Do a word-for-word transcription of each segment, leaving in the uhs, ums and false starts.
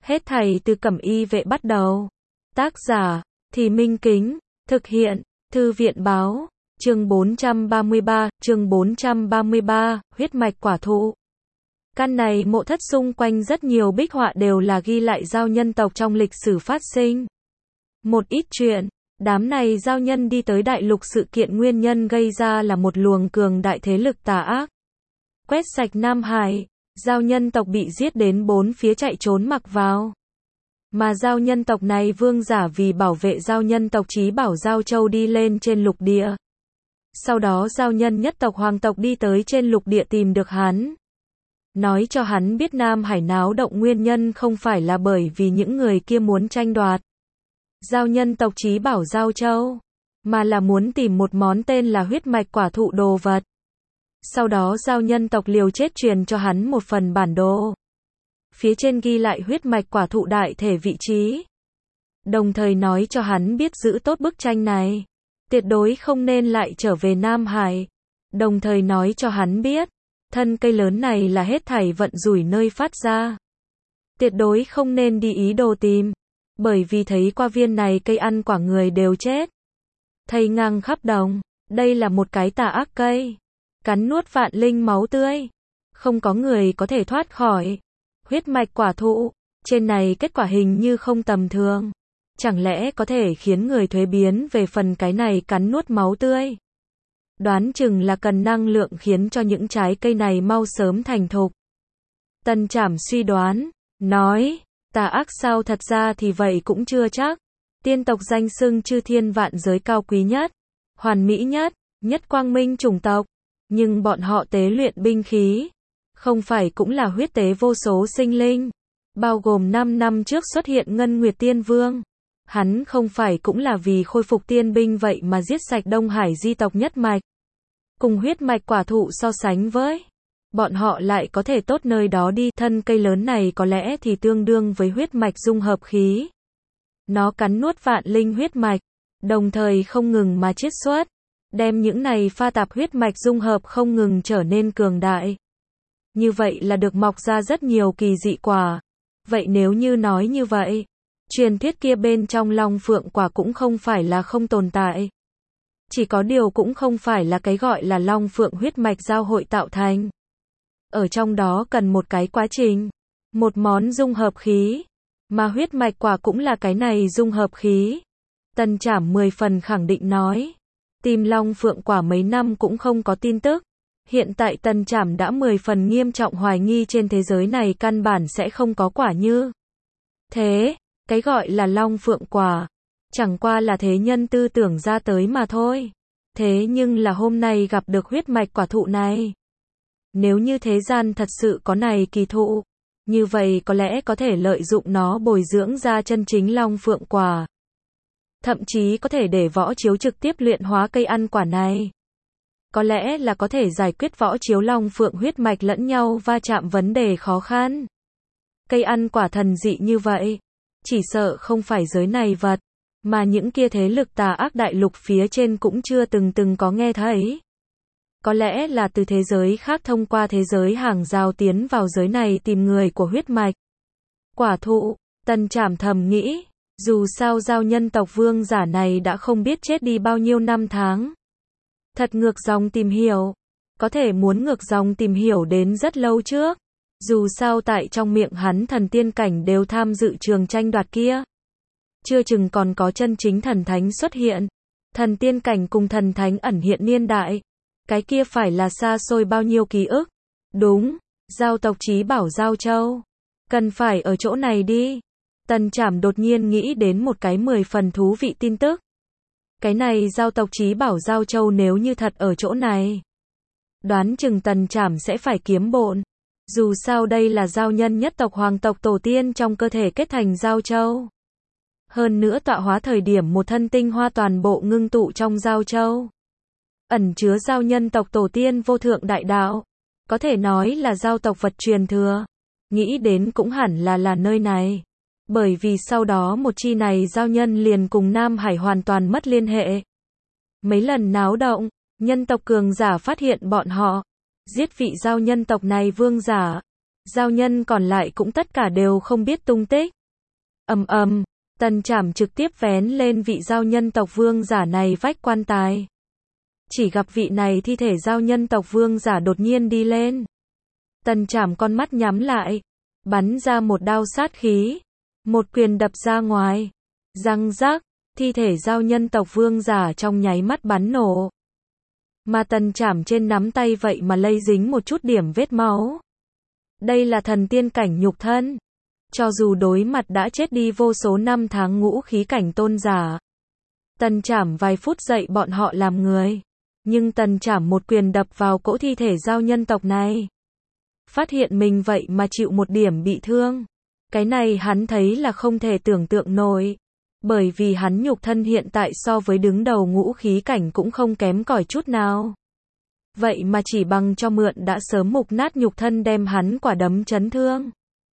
Hết thảy từ Cẩm Y vệ bắt đầu. Tác giả, Thì Minh Kính, thực hiện, Thư viện báo, chương bốn trăm ba mươi ba, chương bốn trăm ba mươi ba, huyết mạch quả thụ. Căn này mộ thất xung quanh rất nhiều bích họa đều là ghi lại giao nhân tộc trong lịch sử phát sinh. Một ít chuyện, đám này giao nhân đi tới đại lục sự kiện nguyên nhân gây ra là một luồng cường đại thế lực tà ác. Quét sạch Nam Hải, giao nhân tộc bị giết đến bốn phía chạy trốn mặc vào. Mà giao nhân tộc này vương giả vì bảo vệ giao nhân tộc Chí Bảo Giao Châu đi lên trên lục địa. Sau đó giao nhân nhất tộc hoàng tộc đi tới trên lục địa tìm được hắn. Nói cho hắn biết Nam Hải náo động nguyên nhân không phải là bởi vì những người kia muốn tranh đoạt giao nhân tộc Chí Bảo Giao Châu, mà là muốn tìm một món tên là huyết mạch quả thụ đồ vật. Sau đó giao nhân tộc liều chết truyền cho hắn một phần bản đồ. Phía trên ghi lại huyết mạch quả thụ đại thể vị trí. Đồng thời nói cho hắn biết giữ tốt bức tranh này. Tuyệt đối không nên lại trở về Nam Hải. Đồng thời nói cho hắn biết, thân cây lớn này là hết thảy vận rủi nơi phát ra. Tuyệt đối không nên đi ý đồ tìm. Bởi vì thấy qua viên này cây ăn quả người đều chết. Thây ngang khắp đồng. Đây là một cái tà ác cây. Cắn nuốt vạn linh máu tươi. Không có người có thể thoát khỏi. Huyết mạch quả thụ. Trên này kết quả hình như không tầm thường. Chẳng lẽ có thể khiến người thuế biến về phần cái này cắn nuốt máu tươi. Đoán chừng là cần năng lượng khiến cho những trái cây này mau sớm thành thục. Tân Trảm suy đoán. Nói. Tà ác sao thật ra thì vậy cũng chưa chắc. Tiên tộc danh xưng chư thiên vạn giới cao quý nhất. Hoàn mỹ nhất. Nhất quang minh chủng tộc. Nhưng bọn họ tế luyện binh khí. Không phải cũng là huyết tế vô số sinh linh. Bao gồm năm năm trước xuất hiện Ngân Nguyệt Tiên Vương. Hắn không phải cũng là vì khôi phục tiên binh vậy mà giết sạch Đông Hải di tộc nhất mạch. Cùng huyết mạch quả thụ so sánh với. Bọn họ lại có thể tốt nơi đó đi. Thân cây lớn này có lẽ thì tương đương với huyết mạch dung hợp khí. Nó cắn nuốt vạn linh huyết mạch. Đồng thời không ngừng mà chiết xuất. Đem những này pha tạp huyết mạch dung hợp không ngừng trở nên cường đại. Như vậy là được mọc ra rất nhiều kỳ dị quả. Vậy nếu như nói như vậy, truyền thuyết kia bên trong Long Phượng quả cũng không phải là không tồn tại. Chỉ có điều cũng không phải là cái gọi là Long Phượng huyết mạch giao hội tạo thành. Ở trong đó cần một cái quá trình, một món dung hợp khí, mà huyết mạch quả cũng là cái này dung hợp khí. Tân Trảm mười phần khẳng định nói, tìm Long Phượng quả mấy năm cũng không có tin tức. Hiện tại Tân Trảm đã mười phần nghiêm trọng hoài nghi trên thế giới này căn bản sẽ không có quả như thế. Cái gọi là Long Phượng quả, chẳng qua là thế nhân tư tưởng ra tới mà thôi. Thế nhưng là hôm nay gặp được huyết mạch quả thụ này. Nếu như thế gian thật sự có này kỳ thụ, như vậy có lẽ có thể lợi dụng nó bồi dưỡng ra chân chính Long Phượng quả. Thậm chí có thể để Võ Chiếu trực tiếp luyện hóa cây ăn quả này. Có lẽ là có thể giải quyết Võ Chiếu Long Phượng huyết mạch lẫn nhau va chạm vấn đề khó khăn. Cây ăn quả thần dị như vậy, chỉ sợ không phải giới này vật, mà những kia thế lực tà ác đại lục phía trên cũng chưa từng từng có nghe thấy. Có lẽ là từ thế giới khác thông qua thế giới hàng rào tiến vào giới này tìm người của huyết mạch quả thụ. Tân Trảm thầm nghĩ, dù sao giao nhân tộc vương giả này đã không biết chết đi bao nhiêu năm tháng. Thật ngược dòng tìm hiểu, có thể muốn ngược dòng tìm hiểu đến rất lâu trước. Dù sao tại trong miệng hắn thần tiên cảnh đều tham dự trường tranh đoạt kia. Chưa chừng còn có chân chính thần thánh xuất hiện. Thần tiên cảnh cùng thần thánh ẩn hiện niên đại. Cái kia phải là xa xôi bao nhiêu ký ức. Đúng, giao tộc Chí Bảo Giao Châu. Cần phải ở chỗ này đi. Tân Trảm đột nhiên nghĩ đến một cái mười phần thú vị tin tức. Cái này giao tộc Chí Bảo Giao Châu nếu như thật ở chỗ này. Đoán chừng Tân Trảm sẽ phải kiếm bộn. Dù sao đây là giao nhân nhất tộc hoàng tộc tổ tiên trong cơ thể kết thành Giao Châu. Hơn nữa tọa hóa thời điểm một thân tinh hoa toàn bộ ngưng tụ trong Giao Châu. Ẩn chứa giao nhân tộc tổ tiên vô thượng đại đạo. Có thể nói là giao tộc vật truyền thừa. Nghĩ đến cũng hẳn là là nơi này. Bởi vì sau đó một chi này giao nhân liền cùng Nam Hải hoàn toàn mất liên hệ. Mấy lần náo động, nhân tộc cường giả phát hiện bọn họ. Giết vị giao nhân tộc này vương giả. giao nhân còn lại cũng tất cả đều không biết tung tích. Ầm ầm, Tần Trảm trực tiếp vén lên vị giao nhân tộc vương giả này vách quan tài. Chỉ gặp vị này thi thể giao nhân tộc vương giả đột nhiên đi lên. Tần Trảm con mắt nhắm lại, bắn ra một đao sát khí, một quyền đập ra ngoài. Răng rác, thi thể giao nhân tộc vương giả trong nháy mắt bắn nổ. Mà Tần Trảm trên nắm tay vậy mà lây dính một chút điểm vết máu. Đây là thần tiên cảnh nhục thân. Cho dù đối mặt đã chết đi vô số năm tháng ngũ khí cảnh tôn giả. Tần Trảm vài phút dậy bọn họ làm người. Nhưng Tần Trảm một quyền đập vào cỗ thi thể giao nhân tộc này. Phát hiện mình vậy mà chịu một điểm bị thương. Cái này hắn thấy là không thể tưởng tượng nổi. Bởi vì hắn nhục thân hiện tại so với đứng đầu ngũ khí cảnh cũng không kém cỏi chút nào. Vậy mà chỉ bằng cho mượn đã sớm mục nát nhục thân đem hắn quả đấm chấn thương.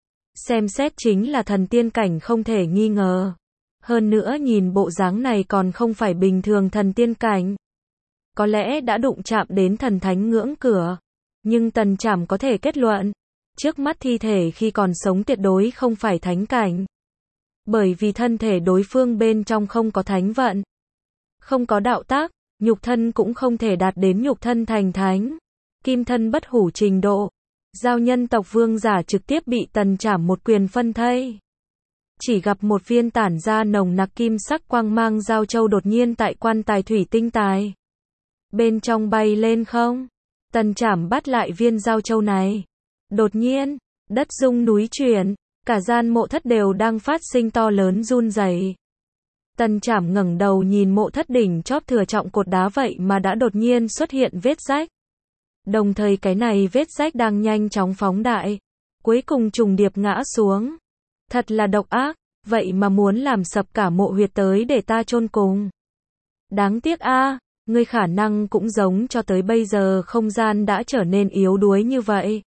Xem xét chính là thần tiên cảnh không thể nghi ngờ. Hơn nữa nhìn bộ dáng này còn không phải bình thường thần tiên cảnh. Có lẽ đã đụng chạm đến thần thánh ngưỡng cửa. Nhưng Tần Trảm có thể kết luận. Trước mắt thi thể khi còn sống tuyệt đối không phải thánh cảnh. Bởi vì thân thể đối phương bên trong không có thánh vận. Không có đạo tác, nhục thân cũng không thể đạt đến nhục thân thành thánh. Kim thân bất hủ trình độ. Giao nhân tộc vương giả trực tiếp bị Tần Trảm một quyền phân thây. Chỉ gặp một viên tản ra nồng nặc kim sắc quang mang giao châu đột nhiên tại quan tài thủy tinh tài. Bên trong bay lên không. Tần Trảm bắt lại viên giao châu này. Đột nhiên, đất rung núi chuyển. Cả gian mộ thất đều đang phát sinh to lớn run rẩy. Tần Trảm ngẩng đầu nhìn mộ thất đỉnh chóp thừa trọng cột đá vậy mà đã đột nhiên xuất hiện vết rách. Đồng thời cái này vết rách đang nhanh chóng phóng đại. Cuối cùng trùng điệp ngã xuống. Thật là độc ác, vậy mà muốn làm sập cả mộ huyệt tới để ta chôn cùng. Đáng tiếc a, à, ngươi khả năng cũng giống cho tới bây giờ không gian đã trở nên yếu đuối như vậy.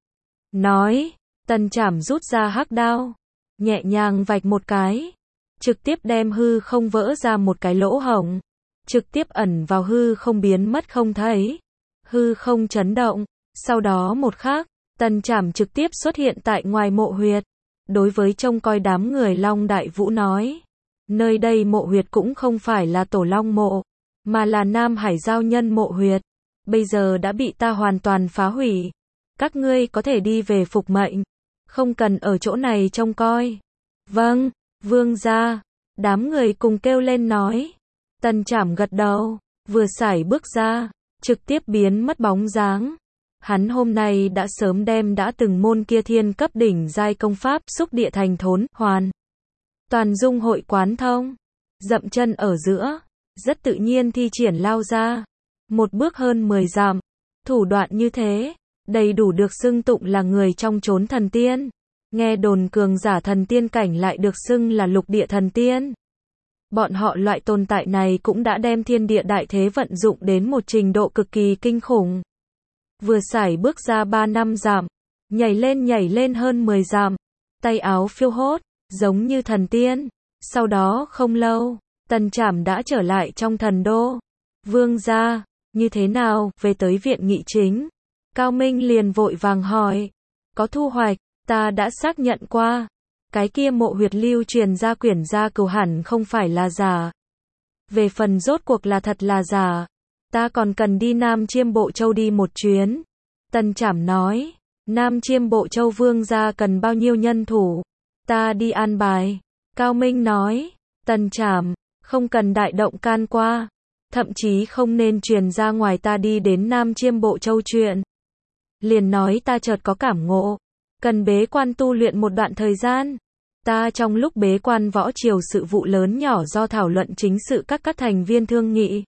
Nói. Tần Trảm rút ra hắc đao, nhẹ nhàng vạch một cái, trực tiếp đem hư không vỡ ra một cái lỗ hổng, trực tiếp ẩn vào hư không biến mất không thấy. Hư không chấn động, sau đó một khắc, Tần Trảm trực tiếp xuất hiện tại ngoài mộ huyệt. Đối với trông coi đám người Long Đại Vũ nói, nơi đây mộ huyệt cũng không phải là Tổ Long mộ, mà là Nam Hải giao nhân mộ huyệt, bây giờ đã bị ta hoàn toàn phá hủy. Các ngươi có thể đi về phục mệnh. Không cần ở chỗ này trông coi. Vâng, vương gia. Đám người cùng kêu lên nói. Tần Trảm gật đầu, vừa sải bước ra, trực tiếp biến mất bóng dáng. Hắn hôm nay đã sớm đem đã từng môn kia thiên cấp đỉnh giai công pháp xúc địa thành thốn, hoàn. Toàn dung hội quán thông. Dậm chân ở giữa, rất tự nhiên thi triển lao ra. Một bước hơn mười dặm. Thủ đoạn như thế. Đầy đủ được xưng tụng là người trong chốn thần tiên. Nghe đồn cường giả thần tiên cảnh lại được xưng là lục địa thần tiên. Bọn họ loại tồn tại này cũng đã đem thiên địa đại thế vận dụng đến một trình độ cực kỳ kinh khủng. Vừa sải bước ra ba năm dặm, nhảy lên nhảy lên hơn mười dặm, tay áo phiêu hốt, giống như thần tiên. Sau đó không lâu, Tần Trảm đã trở lại trong thần đô. Vương gia, như thế nào, về tới viện nghị chính. Cao Minh liền vội vàng hỏi. Có thu hoạch, ta đã xác nhận qua. Cái kia mộ huyệt lưu truyền ra quyển gia cửu hẳn không phải là giả. Về phần rốt cuộc là thật là giả. Ta còn cần đi Nam Chiêm Bộ Châu đi một chuyến. Tần Trảm nói. Nam Chiêm Bộ Châu vương gia cần bao nhiêu nhân thủ. Ta đi an bài. Cao Minh nói. Tần Trảm, không cần đại động can qua. Thậm chí không nên truyền ra ngoài ta đi đến Nam Chiêm Bộ Châu chuyện. Liền nói ta chợt có cảm ngộ, cần bế quan tu luyện một đoạn thời gian. Ta trong lúc bế quan võ triều sự vụ lớn nhỏ do thảo luận chính sự các các thành viên thương nghị.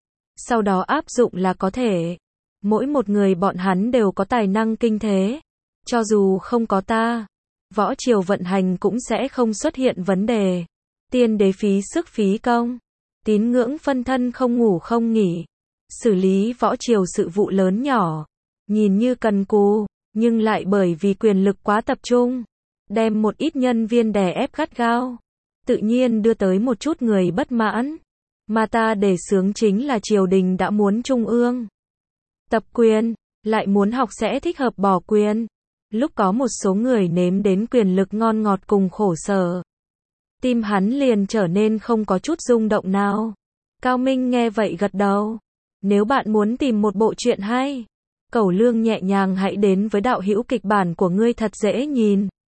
Sau đó áp dụng là có thể. Mỗi một người bọn hắn đều có tài năng kinh thế. Cho dù không có ta, võ triều vận hành cũng sẽ không xuất hiện vấn đề. Tiên đế phí sức phí công. Tín ngưỡng phân thân không ngủ không nghỉ. Xử lý võ triều sự vụ lớn nhỏ. Nhìn như cần cù, nhưng lại bởi vì quyền lực quá tập trung, đem một ít nhân viên đè ép gắt gao, tự nhiên đưa tới một chút người bất mãn. Mà ta đề xướng chính là triều đình đã muốn trung ương tập quyền, lại muốn học sẽ thích hợp bỏ quyền. Lúc có một số người nếm đến quyền lực ngon ngọt cùng khổ sở, tim hắn liền trở nên không có chút rung động nào. Cao Minh nghe vậy gật đầu. Nếu bạn muốn tìm một bộ truyện hay, Cẩu Lương nhẹ nhàng hãy đến với đạo hữu kịch bản của ngươi thật dễ nhìn.